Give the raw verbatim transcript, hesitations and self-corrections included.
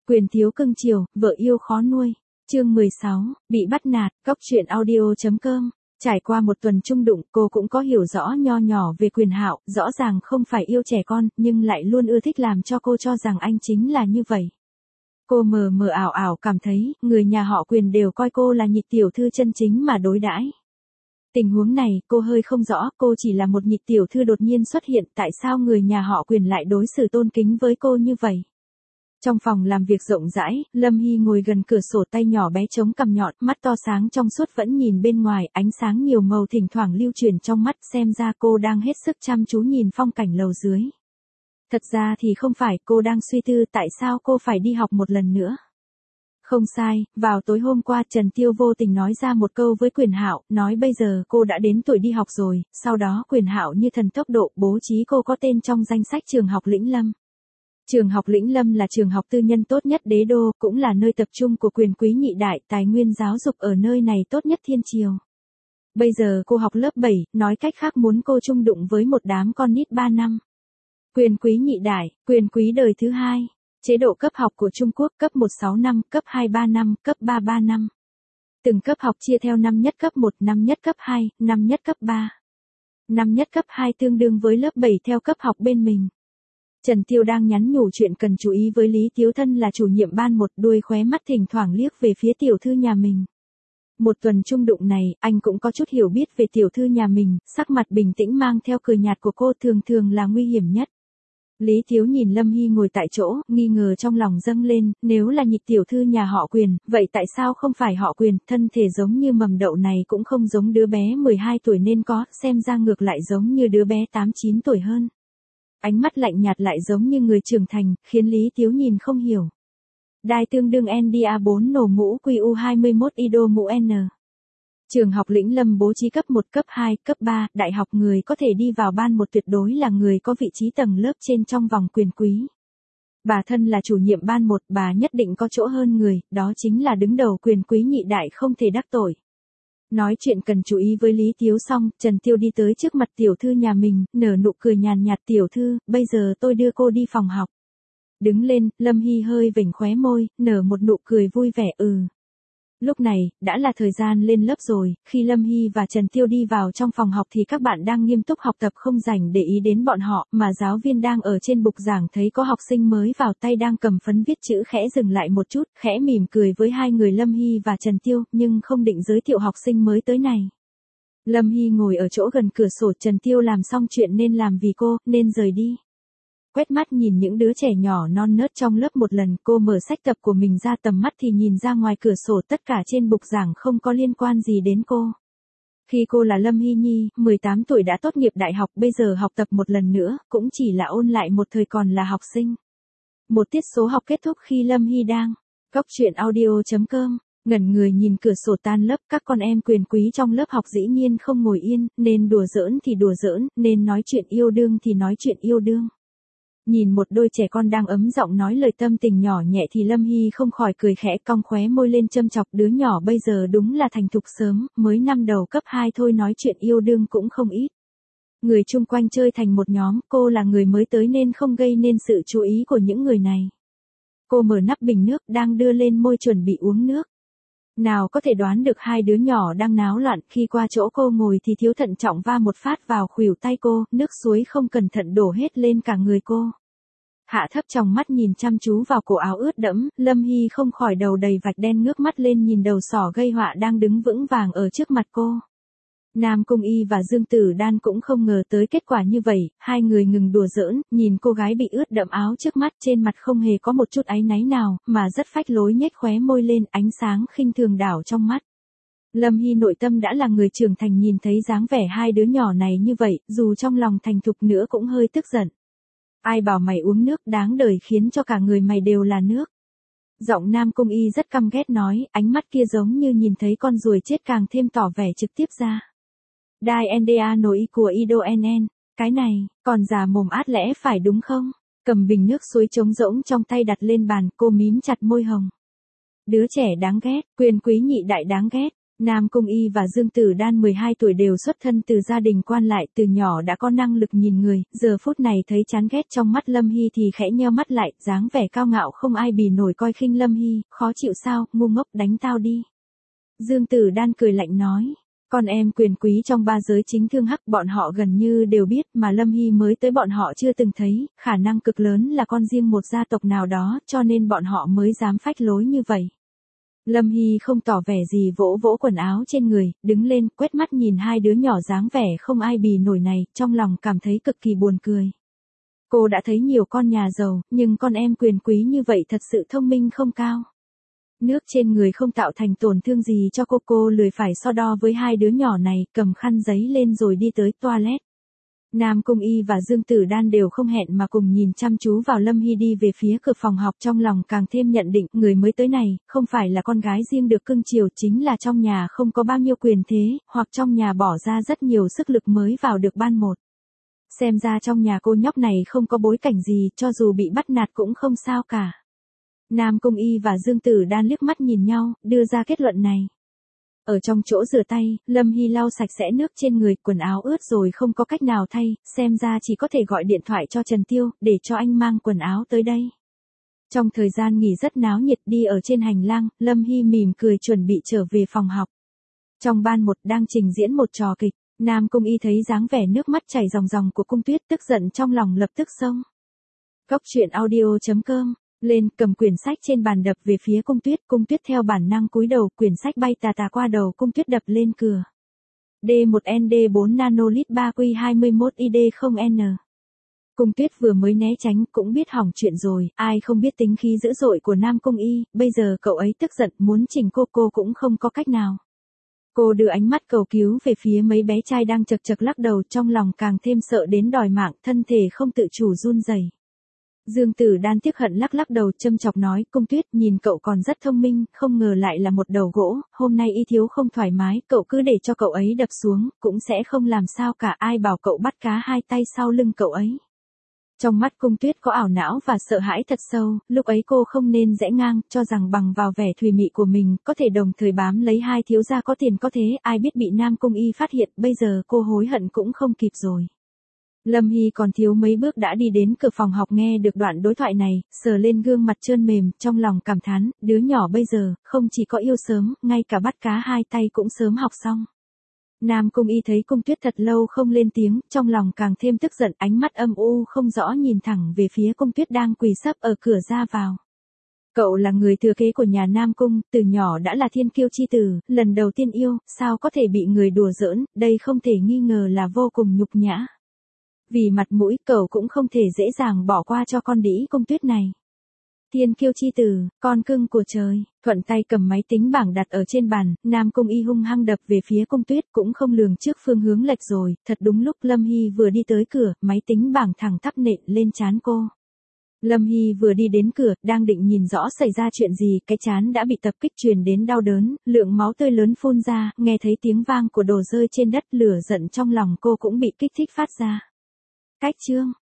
Quyền thiếu cưng chiều, vợ yêu khó nuôi. Chương mười sáu, bị bắt nạt, cóc truyện audio chấm com. Trải qua một tuần chung đụng, cô cũng có hiểu rõ nho nhỏ về Quyền Hạo, rõ ràng không phải yêu trẻ con, nhưng lại luôn ưa thích làm cho cô cho rằng anh chính là như vậy. Cô mờ mờ ảo ảo cảm thấy, người nhà họ Quyền đều coi cô là nhị tiểu thư chân chính mà đối đãi. Tình huống này, cô hơi không rõ, cô chỉ là một nhị tiểu thư đột nhiên xuất hiện, tại sao người nhà họ Quyền lại đối xử tôn kính với cô như vậy? Trong phòng làm việc rộng rãi, Lâm Hy ngồi gần cửa sổ, tay nhỏ bé chống cằm nhọn, mắt to sáng trong suốt vẫn nhìn bên ngoài, ánh sáng nhiều màu thỉnh thoảng lưu chuyển trong mắt, xem ra cô đang hết sức chăm chú nhìn phong cảnh lầu dưới. Thật ra thì không phải, cô đang suy tư tại sao cô phải đi học một lần nữa. Không sai, vào tối hôm qua Trần Tiêu vô tình nói ra một câu với Quyền Hạo, nói bây giờ cô đã đến tuổi đi học rồi, sau đó Quyền Hạo như thần tốc độ bố trí cô có tên trong danh sách trường học Lĩnh Lâm. Trường học Lĩnh Lâm là trường học tư nhân tốt nhất đế đô, cũng là nơi tập trung của quyền quý nhị đại, tài nguyên giáo dục ở nơi này tốt nhất thiên triều. Bây giờ cô học lớp bảy, nói cách khác muốn cô chung đụng với một đám con nít ba năm. Quyền quý nhị đại, quyền quý đời thứ hai. Chế độ cấp học của Trung Quốc cấp một sáu năm, cấp hai ba năm, cấp ba ba năm. Từng cấp học chia theo năm nhất cấp một, năm nhất cấp hai, năm nhất cấp ba. Năm nhất cấp hai tương đương với lớp bảy theo cấp học bên mình. Trần Tiêu đang nhắn nhủ chuyện cần chú ý với Lý Tiếu Thân là chủ nhiệm ban một, đuôi khóe mắt thỉnh thoảng liếc về phía tiểu thư nhà mình. Một tuần chung đụng này, anh cũng có chút hiểu biết về tiểu thư nhà mình, sắc mặt bình tĩnh mang theo cười nhạt của cô thường thường là nguy hiểm nhất. Lý Thiếu nhìn Lâm Hy ngồi tại chỗ, nghi ngờ trong lòng dâng lên, nếu là nhị tiểu thư nhà họ Quyền, vậy tại sao không phải họ Quyền, thân thể giống như mầm đậu này cũng không giống đứa bé mười hai tuổi nên có, xem ra ngược lại giống như đứa bé tám chín tuổi hơn. Ánh mắt lạnh nhạt lại giống như người trưởng thành, khiến Lý Tiếu nhìn không hiểu. Đai tương đương N D A bốn nổ mũ Q U hai mươi mốt I D O mũ N. Trường học Lĩnh Lâm bố trí cấp một, cấp hai, cấp ba, đại học người có thể đi vào ban một tuyệt đối là người có vị trí tầng lớp trên trong vòng quyền quý. Bà thân là chủ nhiệm ban một, bà nhất định có chỗ hơn người, đó chính là đứng đầu quyền quý nhị đại không thể đắc tội. Nói chuyện cần chú ý với Lý Tiếu xong, Trần Tiêu đi tới trước mặt tiểu thư nhà mình, nở nụ cười nhàn nhạt, tiểu thư, bây giờ tôi đưa cô đi phòng học. Đứng lên, Lâm Hy hơi vểnh khóe môi, nở một nụ cười vui vẻ ừ. Lúc này, đã là thời gian lên lớp rồi, khi Lâm Hy và Trần Tiêu đi vào trong phòng học thì các bạn đang nghiêm túc học tập không rảnh để ý đến bọn họ, mà giáo viên đang ở trên bục giảng thấy có học sinh mới vào tay đang cầm phấn viết chữ khẽ dừng lại một chút, khẽ mỉm cười với hai người Lâm Hy và Trần Tiêu, nhưng không định giới thiệu học sinh mới tới này. Lâm Hy ngồi ở chỗ gần cửa sổ, Trần Tiêu làm xong chuyện nên làm vì cô, nên rời đi. Quét mắt nhìn những đứa trẻ nhỏ non nớt trong lớp một lần, cô mở sách tập của mình ra, tầm mắt thì nhìn ra ngoài cửa sổ, tất cả trên bục giảng không có liên quan gì đến cô. Khi cô là Lâm Hy Nhi, mười tám tuổi đã tốt nghiệp đại học, bây giờ học tập một lần nữa, cũng chỉ là ôn lại một thời còn là học sinh. Một tiết số học kết thúc khi Lâm Hy đang cóc truyện audio chấm com, ngẩn người nhìn cửa sổ tan lớp, các con em quyền quý trong lớp học dĩ nhiên không ngồi yên, nên đùa giỡn thì đùa giỡn, nên nói chuyện yêu đương thì nói chuyện yêu đương. Nhìn một đôi trẻ con đang ấm giọng nói lời tâm tình nhỏ nhẹ thì Lâm Hy không khỏi cười khẽ, cong khóe môi lên châm chọc, đứa nhỏ bây giờ đúng là thành thục sớm, mới năm đầu cấp hai thôi nói chuyện yêu đương cũng không ít. Người chung quanh chơi thành một nhóm, cô là người mới tới nên không gây nên sự chú ý của những người này. Cô mở nắp bình nước đang đưa lên môi chuẩn bị uống nước. Nào có thể đoán được hai đứa nhỏ đang náo loạn, khi qua chỗ cô ngồi thì thiếu thận trọng va một phát vào khuỷu tay cô, nước suối không cẩn thận đổ hết lên cả người cô. Hạ thấp tròng mắt nhìn chăm chú vào cổ áo ướt đẫm, Lâm Hy không khỏi đầu đầy vạch đen ngước mắt lên nhìn đầu sỏ gây họa đang đứng vững vàng ở trước mặt cô. Nam Cung Y và Dương Tử Đan cũng không ngờ tới kết quả như vậy, hai người ngừng đùa giỡn, nhìn cô gái bị ướt đẫm áo trước mắt, trên mặt không hề có một chút áy náy nào, mà rất phách lối nhếch khóe môi lên, ánh sáng khinh thường đảo trong mắt. Lâm Hy nội tâm đã là người trưởng thành, nhìn thấy dáng vẻ hai đứa nhỏ này như vậy, dù trong lòng thành thục nữa cũng hơi tức giận. Ai bảo mày uống nước, đáng đời khiến cho cả người mày đều là nước. Giọng Nam Cung Y rất căm ghét nói, ánh mắt kia giống như nhìn thấy con ruồi chết càng thêm tỏ vẻ trực tiếp ra. Đai N D A nổi của I D O N N, cái này, còn già mồm át lẽ phải đúng không? Cầm bình nước suối trống rỗng trong tay đặt lên bàn, cô mím chặt môi hồng. Đứa trẻ đáng ghét, quyền quý nhị đại đáng ghét. Nam Cung Y và Dương Tử Đan mười hai tuổi đều xuất thân từ gia đình quan lại, từ nhỏ đã có năng lực nhìn người, giờ phút này thấy chán ghét trong mắt Lâm Hy thì khẽ nheo mắt lại, dáng vẻ cao ngạo không ai bì nổi coi khinh Lâm Hy, khó chịu sao, ngu ngốc đánh tao đi. Dương Tử Đan cười lạnh nói, con em quyền quý trong ba giới chính thương hắc bọn họ gần như đều biết mà Lâm Hy mới tới bọn họ chưa từng thấy, khả năng cực lớn là con riêng một gia tộc nào đó cho nên bọn họ mới dám phách lối như vậy. Lâm Hy không tỏ vẻ gì vỗ vỗ quần áo trên người, đứng lên, quét mắt nhìn hai đứa nhỏ dáng vẻ không ai bì nổi này, trong lòng cảm thấy cực kỳ buồn cười. Cô đã thấy nhiều con nhà giàu, nhưng con em quyền quý như vậy thật sự thông minh không cao. Nước trên người không tạo thành tổn thương gì cho cô, cô lười phải so đo với hai đứa nhỏ này, cầm khăn giấy lên rồi đi tới toilet. Nam Cung Y và Dương Tử Đan đều không hẹn mà cùng nhìn chăm chú vào Lâm Hy đi về phía cửa phòng học, trong lòng càng thêm nhận định người mới tới này, không phải là con gái riêng được cưng chiều, chính là trong nhà không có bao nhiêu quyền thế, hoặc trong nhà bỏ ra rất nhiều sức lực mới vào được ban một. Xem ra trong nhà cô nhóc này không có bối cảnh gì, cho dù bị bắt nạt cũng không sao cả. Nam Cung Y và Dương Tử Đan liếc mắt nhìn nhau, đưa ra kết luận này. Ở trong chỗ rửa tay, Lâm Hy lau sạch sẽ nước trên người, quần áo ướt rồi không có cách nào thay, xem ra chỉ có thể gọi điện thoại cho Trần Tiêu, để cho anh mang quần áo tới đây. Trong thời gian nghỉ rất náo nhiệt đi ở trên hành lang, Lâm Hy mỉm cười chuẩn bị trở về phòng học. Trong ban một đang trình diễn một trò kịch, Nam Cung Y thấy dáng vẻ nước mắt chảy ròng ròng của Cung Tuyết, tức giận trong lòng lập tức xông. Cốc truyện audio chấm com lên, cầm quyển sách trên bàn đập về phía Cung Tuyết, Cung Tuyết theo bản năng cúi đầu, quyển sách bay tà tà qua đầu Cung Tuyết đập lên cửa. D một N D bốn nanolit ba Q hai mốt I D không N. Cung Tuyết vừa mới né tránh cũng biết hỏng chuyện rồi, ai không biết tính khí dữ dội của Nam Cung Y, bây giờ cậu ấy tức giận muốn chỉnh cô cô cũng không có cách nào. Cô đưa ánh mắt cầu cứu về phía mấy bé trai đang chật chật lắc đầu, trong lòng càng thêm sợ đến đòi mạng, thân thể không tự chủ run rẩy. Dương Tử Đan tiếc hận lắc lắc đầu, châm chọc nói, Cung Tuyết nhìn cậu còn rất thông minh, không ngờ lại là một đầu gỗ, hôm nay Y thiếu không thoải mái, cậu cứ để cho cậu ấy đập xuống, cũng sẽ không làm sao cả, ai bảo cậu bắt cá hai tay sau lưng cậu ấy. Trong mắt Cung Tuyết có ảo não và sợ hãi thật sâu, lúc ấy cô không nên rẽ ngang, cho rằng bằng vào vẻ thùy mị của mình, có thể đồng thời bám lấy hai thiếu gia có tiền có thế, ai biết bị Nam Cung Y phát hiện, bây giờ cô hối hận cũng không kịp rồi. Lâm Hy còn thiếu mấy bước đã đi đến cửa phòng học, nghe được đoạn đối thoại này, sờ lên gương mặt trơn mềm, trong lòng cảm thán, đứa nhỏ bây giờ, không chỉ có yêu sớm, ngay cả bắt cá hai tay cũng sớm học xong. Nam Cung Y thấy Cung Tuyết thật lâu không lên tiếng, trong lòng càng thêm tức giận, ánh mắt âm u không rõ nhìn thẳng về phía Cung Tuyết đang quỳ sấp ở cửa ra vào. Cậu là người thừa kế của nhà Nam Cung, từ nhỏ đã là thiên kiêu chi tử, lần đầu tiên yêu, sao có thể bị người đùa giỡn, đây không thể nghi ngờ là vô cùng nhục nhã. Vì mặt mũi, cậu cũng không thể dễ dàng bỏ qua cho con đĩ Cung Tuyết này. Thiên kiêu chi tử, con cưng của trời, thuận tay cầm máy tính bảng đặt ở trên bàn, Nam Cung Y hung hăng đập về phía Cung Tuyết, cũng không lường trước phương hướng lệch rồi, thật đúng lúc Lâm Hy vừa đi tới cửa, máy tính bảng thẳng tắp nện lên trán cô. Lâm Hy vừa đi đến cửa, đang định nhìn rõ xảy ra chuyện gì, cái trán đã bị tập kích truyền đến đau đớn, lượng máu tươi lớn phun ra, nghe thấy tiếng vang của đồ rơi trên đất, lửa giận trong lòng cô cũng bị kích thích phát ra. Cách chương